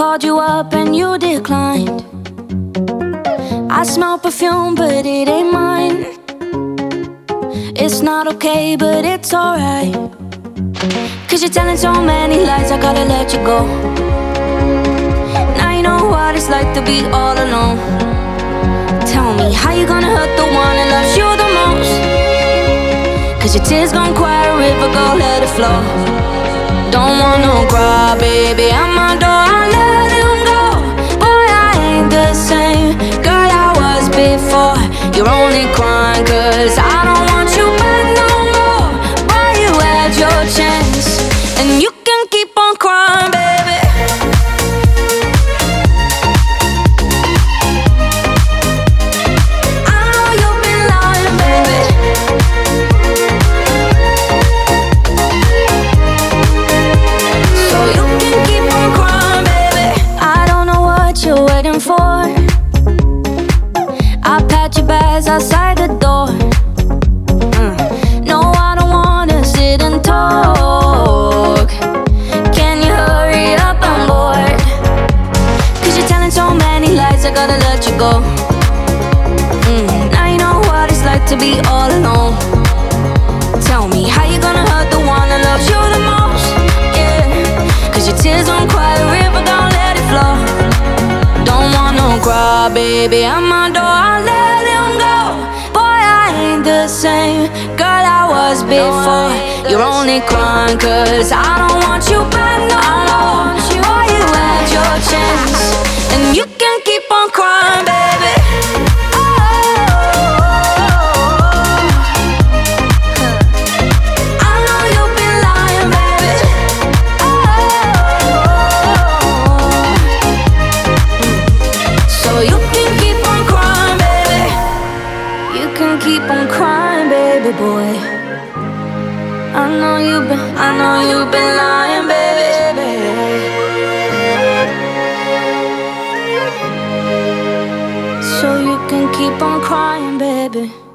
called you up and you declined. I smell perfume, but it ain't mine. It's not okay, but it's alright. Cause you're telling so many lies, I gotta let you go. Now you know what it's like to be all alone. Tell me, how you gonna hurt the one that loves you the most? Cause your tears gon' quiet a river, go let it flow. Don't want no cry, baby, at my door, I let him go. Boy, I ain't the same girl I was before. You're only crying cause I don't want you back no more. Boy, you had your chance, and you can keep on crying, baby. I know you've been lying, baby. So you can keep on crying, baby. I don't know what you're waiting for. I packed your bags outside the door. No, I don't wanna sit and talk. Can you hurry up, I'm bored. Cause you're telling so many lies, I gotta let you go. Now you know what it's like to be all alone. Tell me, how you gonna hurt the one that loves you the most? Yeah, cause your tears won't quiet a river, don't let it flow. Don't want no cry, baby, at my door, I let him go. Boy, I ain't the same girl I was before. You're only crying cause I don't want you back no more. Boy, you had your chance, and you can keep on crying, baby. I know you've been lying, baby. So you can keep on crying, baby. You can keep on crying, baby boy. I know you've been lying, baby. So you can keep on crying, baby.